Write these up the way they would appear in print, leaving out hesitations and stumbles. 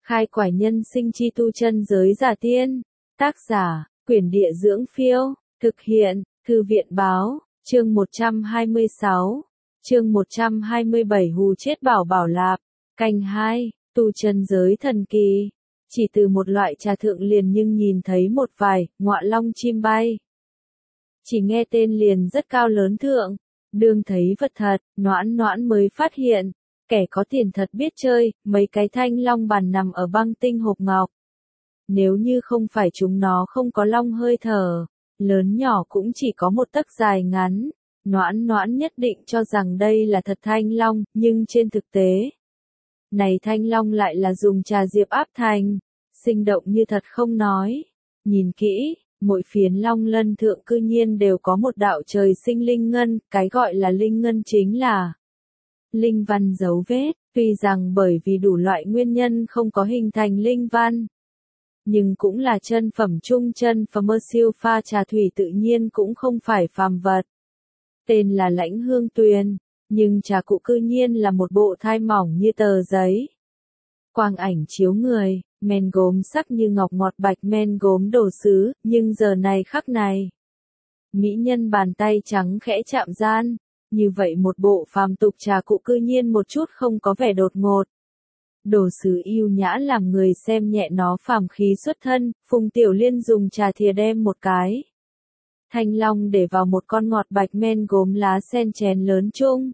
Khai quải nhân sinh chi tu chân giới giả tiên. Tác giả, Quyển Địa Dưỡng Phiêu. Thực hiện, Thư viện Báo. Chương 126. Chương 127 hù chết Bảo Bảo Lạp. Canh 2. Tu chân giới thần kỳ. Chỉ từ một loại trà thượng liền nhưng nhìn thấy một vài ngọa long chim bay. Chỉ nghe tên liền rất cao lớn thượng. Đương thấy vật thật, Noãn Noãn mới phát hiện. Kẻ có tiền thật biết chơi, mấy cái thanh long bàn nằm ở băng tinh hộp ngọc. Nếu như không phải chúng nó không có long hơi thở, lớn nhỏ cũng chỉ có một tấc dài ngắn. Noãn Noãn nhất định cho rằng đây là thật thanh long, nhưng trên thực tế, này thanh long lại là dùng trà diệp áp thành, sinh động như thật không nói. Nhìn kỹ, mỗi phiến long lân thượng cư nhiên đều có một đạo trời sinh linh ngân, cái gọi là linh ngân chính là linh văn dấu vết, tuy rằng bởi vì đủ loại nguyên nhân không có hình thành linh văn, nhưng cũng là chân phẩm trung chân phẩm mơ siêu pha trà thủy tự nhiên cũng không phải phàm vật. Tên là Lãnh Hương Tuyền, nhưng trà cụ cư nhiên là một bộ thai mỏng như tờ giấy. Quang ảnh chiếu người, men gốm sắc như ngọc ngọt bạch men gốm đồ sứ, nhưng giờ này khắc này, mỹ nhân bàn tay trắng khẽ chạm gian. Như vậy một bộ phàm tục trà cụ cư nhiên một chút không có vẻ đột ngột. Đồ sứ yêu nhã làm người xem nhẹ nó phàm khí xuất thân, Phùng Tiểu Liên dùng trà thìa đem một cái thanh long để vào một con ngọt bạch men gốm lá sen chén lớn chung.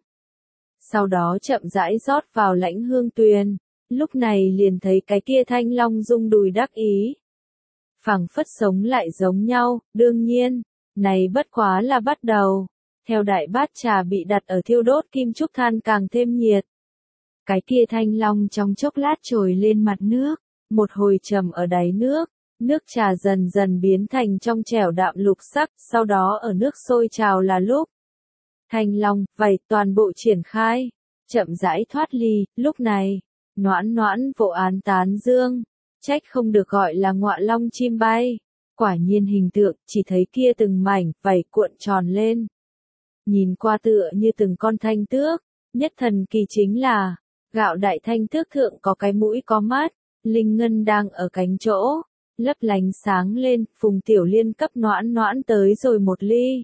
Sau đó chậm rãi rót vào Lãnh Hương Tuyền, lúc này liền thấy cái kia thanh long rung đùi đắc ý. Phảng phất sống lại giống nhau, đương nhiên, này bất quá là bắt đầu. Theo đại bát trà bị đặt ở thiêu đốt kim trúc than càng thêm nhiệt. Cái kia thanh long trong chốc lát trồi lên mặt nước, một hồi trầm ở đáy nước, nước trà dần dần biến thành trong trẻo đạm lục sắc, sau đó ở nước sôi trào là lúc thanh long, vảy toàn bộ triển khai, chậm rãi thoát ly, lúc này, Noãn Noãn vỗ án tán dương, trách không được gọi là ngọa long chim bay, quả nhiên hình tượng, chỉ thấy kia từng mảnh, vảy cuộn tròn lên. Nhìn qua tựa như từng con thanh tước, nhất thần kỳ chính là, gạo đại thanh tước thượng có cái mũi có mắt, linh ngân đang ở cánh chỗ, lấp lánh sáng lên, Phùng Tiểu Liên cấp Noãn Noãn tới rồi một ly.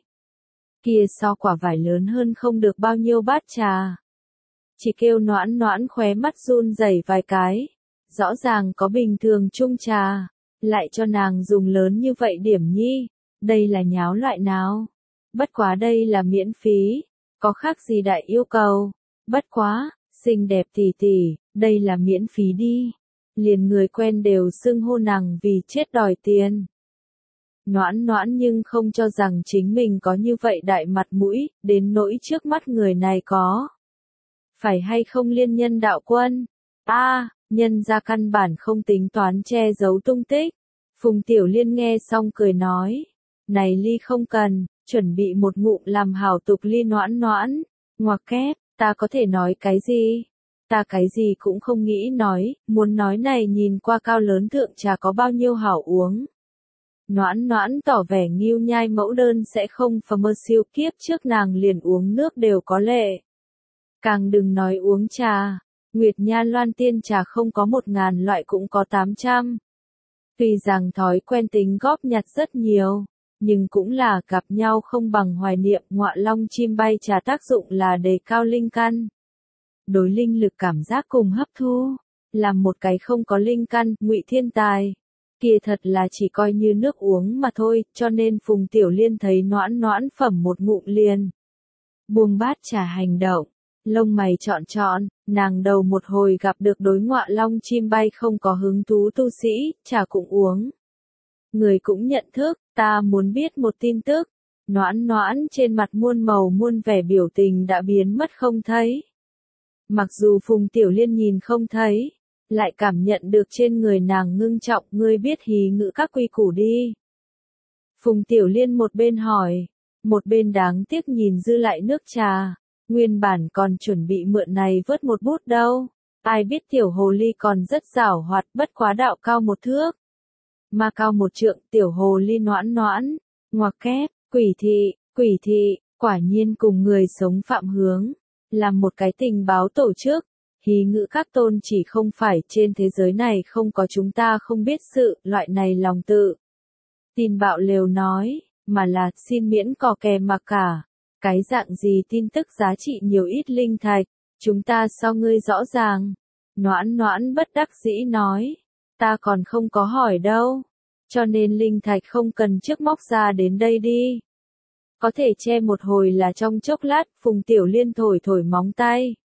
Kia so quả vải lớn hơn không được bao nhiêu bát trà. Chỉ kêu Noãn Noãn khóe mắt run rẩy vài cái, rõ ràng có bình thường chung trà, lại cho nàng dùng lớn như vậy điểm nhi, đây là nháo loại nào? Bất quá đây là miễn phí, có khác gì đại yêu cầu, bất quá, xinh đẹp tỷ tỷ, đây là miễn phí đi. Liền người quen đều xưng hô nàng vì chết đòi tiền. Noãn Noãn nhưng không cho rằng chính mình có như vậy đại mặt mũi, đến nỗi trước mắt người này có. Phải hay không liên nhân đạo quân? Nhân ra căn bản không tính toán che giấu tung tích. Phùng Tiểu Liên nghe xong cười nói, này ly không cần. Chuẩn bị một ngụm làm hảo tục ly. Noãn Noãn, ngoặc kép, ta có thể nói cái gì? Ta cái gì cũng không nghĩ nói, muốn nói này nhìn qua cao lớn thượng trà có bao nhiêu hảo uống. Noãn Noãn tỏ vẻ nghiêu nhai mẫu đơn sẽ không phà mơ siêu kiếp trước nàng liền uống nước đều có lệ. Càng đừng nói uống trà, Nguyệt Nha Loan tiên trà không có 1000 loại cũng có 800. Tuy rằng thói quen tính góp nhặt rất nhiều, nhưng cũng là gặp nhau không bằng hoài niệm. Ngọa long chim bay trà tác dụng là đề cao linh căn, đối linh lực cảm giác cùng hấp thu, làm một cái không có linh căn, ngụy thiên tài, kia thật là chỉ coi như nước uống mà thôi, cho nên Phùng Tiểu Liên thấy Noãn Noãn phẩm một ngụm liền buông bát trà hành động, lông mày trọn, nàng đầu một hồi gặp được đối ngọa long chim bay không có hứng thú tu sĩ, trà cũng uống. Người cũng nhận thức, ta muốn biết một tin tức. Noãn Noãn trên mặt muôn màu muôn vẻ biểu tình đã biến mất không thấy. Mặc dù Phùng Tiểu Liên nhìn không thấy, lại cảm nhận được trên người nàng ngưng trọng, ngươi biết hí ngữ các quy củ đi. Phùng Tiểu Liên một bên hỏi, một bên đáng tiếc nhìn dư lại nước trà, nguyên bản còn chuẩn bị mượn này vớt một bút đâu. Ai biết tiểu hồ ly còn rất giảo hoạt, bất quá đạo cao 1 thước. Mà cao 1 trượng, tiểu hồ ly Noãn Noãn, ngoặc kép, quỷ thị, quả nhiên cùng người sống phạm hướng, làm một cái tình báo tổ chức, Hí ngữ các tôn chỉ không phải trên thế giới này không có chúng ta không biết sự, loại này lòng tự tin bạo lều nói, mà là xin miễn cò kè mà cả. Cái dạng gì tin tức giá trị nhiều ít linh thạch, chúng ta so ngươi rõ ràng. Noãn noãn bất đắc dĩ nói, ta còn không có hỏi đâu, cho nên linh thạch không cần trước móc ra đến đây đi. Có thể che một hồi là trong chốc lát, Phùng Tiểu Liên thổi thổi móng tay.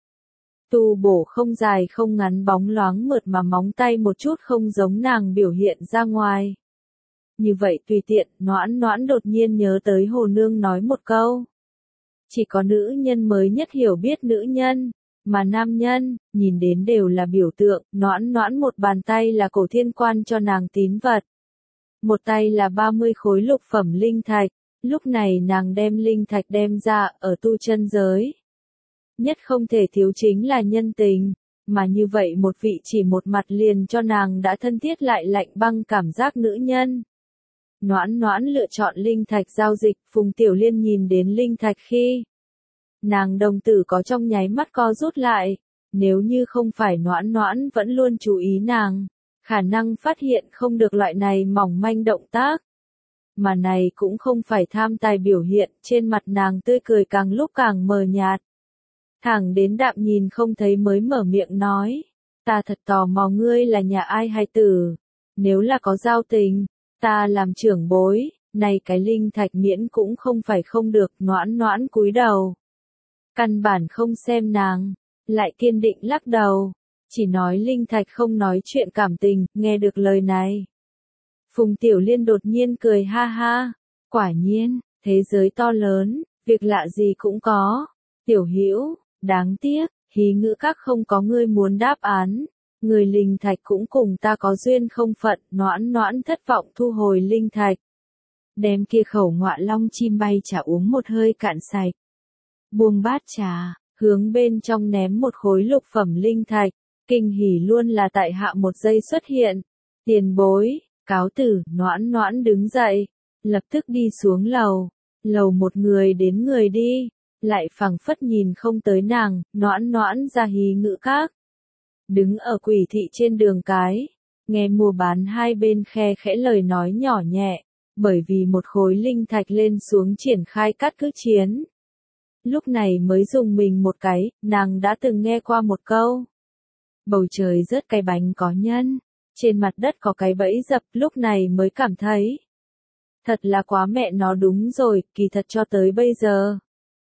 Tu bổ không dài không ngắn bóng loáng mượt mà móng tay một chút không giống nàng biểu hiện ra ngoài. Như vậy tùy tiện, noãn noãn đột nhiên nhớ tới Hồ Nương nói một câu. Chỉ có nữ nhân mới nhất hiểu biết nữ nhân, mà nam nhân, nhìn đến đều là biểu tượng, noãn noãn một bàn tay là Cổ Thiên Quan cho nàng tín vật. Một tay là 30 khối lục phẩm linh thạch, lúc này nàng đem linh thạch đem ra ở tu chân giới. Nhất không thể thiếu chính là nhân tình, mà như vậy một vị chỉ một mặt liền cho nàng đã thân thiết lại lạnh băng cảm giác nữ nhân. Noãn noãn lựa chọn linh thạch giao dịch, Phùng Tiểu Liên nhìn đến linh thạch khi nàng đồng tử có trong nháy mắt co rút lại, nếu như không phải noãn noãn vẫn luôn chú ý nàng, khả năng phát hiện không được loại này mỏng manh động tác. Mà này cũng không phải tham tài biểu hiện, trên mặt nàng tươi cười càng lúc càng mờ nhạt. Thẳng đến đạm nhìn không thấy mới mở miệng nói, ta thật tò mò ngươi là nhà ai hay tử, nếu là có giao tình, ta làm trưởng bối, này cái linh thạch miễn cũng không phải không được, noãn noãn cúi đầu. Căn bản không xem nàng, lại kiên định lắc đầu, chỉ nói linh thạch không nói chuyện cảm tình, nghe được lời này. Phùng Tiểu Liên đột nhiên cười ha ha, quả nhiên, thế giới to lớn, việc lạ gì cũng có. Tiểu Hữu, đáng tiếc, hí ngữ các không có ngươi muốn đáp án, người linh thạch cũng cùng ta có duyên không phận, noãn noãn thất vọng thu hồi linh thạch. Đem kia khẩu ngọa long chim bay trà uống một hơi cạn sạch. Buông bát trà, hướng bên trong ném một khối lục phẩm linh thạch, kinh hỉ luôn là tại hạ một giây xuất hiện. Tiền bối, cáo tử, noãn noãn đứng dậy, lập tức đi xuống lầu, lầu một người đến người đi, lại phẳng phất nhìn không tới nàng, noãn noãn ra hí ngữ các. Đứng ở quỷ thị trên đường cái, nghe mua bán hai bên khe khẽ lời nói nhỏ nhẹ, bởi vì một khối linh thạch lên xuống triển khai cắt cứ chiến. Lúc này mới dùng mình một cái, nàng đã từng nghe qua một câu. Bầu trời rớt cái bánh có nhân, trên mặt đất có cái bẫy dập, lúc này mới cảm thấy. Thật là quá mẹ nó đúng rồi, kỳ thật cho tới bây giờ.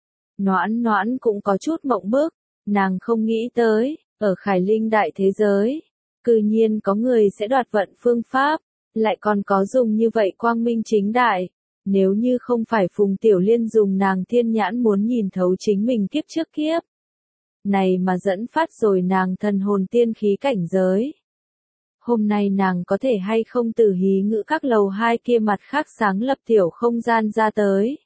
Noãn noãn cũng có chút mộng bức, nàng không nghĩ tới, ở Khải Linh đại thế giới, cư nhiên có người sẽ đoạt vận phương pháp, lại còn có dùng như vậy quang minh chính đại. Nếu như không phải Phùng Tiểu Liên dùng nàng thiên nhãn muốn nhìn thấu chính mình kiếp trước kiếp. Này mà dẫn phát rồi nàng thần hồn tiên khí cảnh giới. Hôm nay nàng có thể hay không từ hí ngữ các lầu hai kia mặt khác sáng lập tiểu không gian ra tới.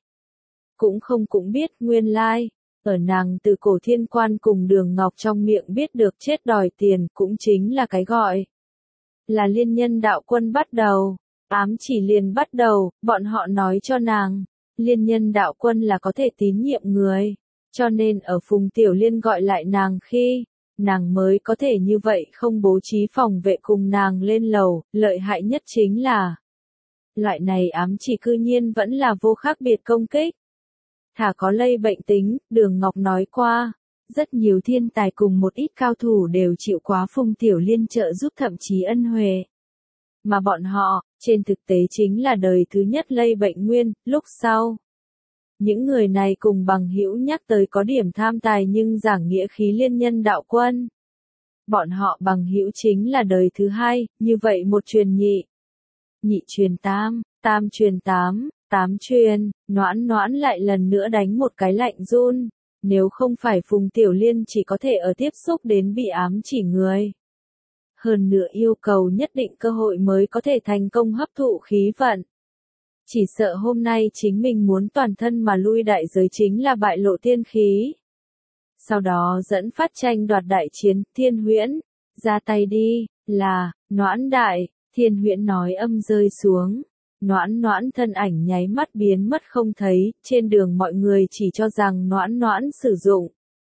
Cũng biết nguyên lai, ở nàng từ Cổ Thiên Quan cùng Đường Ngọc trong miệng biết được chết đòi tiền cũng chính là cái gọi. Là liên nhân đạo quân bắt đầu. Ám chỉ liền bắt đầu, bọn họ nói cho nàng, liên nhân đạo quân là có thể tín nhiệm người, cho nên ở Phùng Tiểu Liên gọi lại nàng khi, nàng mới có thể như vậy không bố trí phòng vệ cùng nàng lên lầu, lợi hại nhất chính là, loại này ám chỉ cư nhiên vẫn là vô khác biệt công kích. Thả có lây bệnh tính, Đường Ngọc nói qua, rất nhiều thiên tài cùng một ít cao thủ đều chịu quá Phùng Tiểu Liên trợ giúp thậm chí ân huệ. Mà bọn họ, trên thực tế chính là đời thứ nhất lây bệnh nguyên, lúc sau. Những người này cùng bằng hữu nhắc tới có điểm tham tài nhưng giảng nghĩa khí liên nhân đạo quân. Bọn họ bằng hữu chính là đời thứ hai, như vậy một truyền nhị. Nhị truyền tam, tam truyền tám, tám truyền, noãn noãn lại lần nữa đánh một cái lạnh run. Nếu không phải Phùng Tiểu Liên chỉ có thể ở tiếp xúc đến bị ám chỉ người. Hơn nữa yêu cầu nhất định cơ hội mới có thể thành công hấp thụ khí vận. Chỉ sợ hôm nay chính mình muốn toàn thân mà lui đại giới chính là bại lộ tiên khí. Sau đó dẫn phát tranh đoạt đại chiến, Thiên Huyễn, ra tay đi, là, noãn đại, Thiên Huyễn nói âm rơi xuống. Noãn noãn thân ảnh nháy mắt biến mất không thấy, trên đường mọi người chỉ cho rằng noãn noãn sử dụng.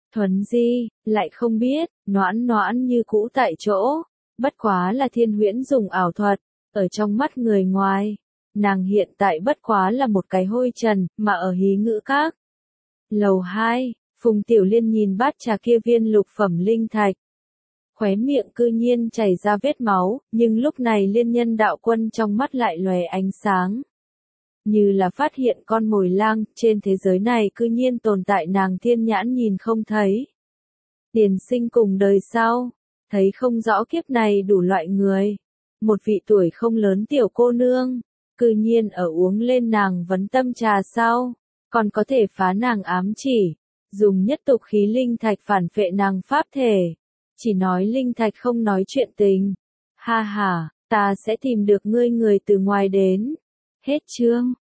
Thuấn Di, lại không biết, Noãn Noãn như cũ tại chỗ, bất quá là Thiên Huyễn dùng ảo thuật, ở trong mắt người ngoài, nàng hiện tại bất quá là một cái hôi trần, mà ở hí ngữ các. Lầu 2, Phùng Tiểu Liên nhìn bát trà kia viên lục phẩm linh thạch. Khóe miệng cư nhiên chảy ra vết máu, nhưng lúc này Liên Nhân đạo quân trong mắt lại lóe ánh sáng. Như là phát hiện con mồi lang, trên thế giới này cư nhiên tồn tại nàng thiên nhãn nhìn không thấy. Tiền sinh cùng đời sau, thấy không rõ kiếp này đủ loại người. Một vị tuổi không lớn tiểu cô nương, cư nhiên ở uống lên nàng vấn tâm trà sau, còn có thể phá nàng ám chỉ, dùng nhất tục khí linh thạch phản phệ nàng pháp thể. Chỉ nói linh thạch không nói chuyện tình. Ha ha, ta sẽ tìm được ngươi người từ ngoài đến. Hết chương.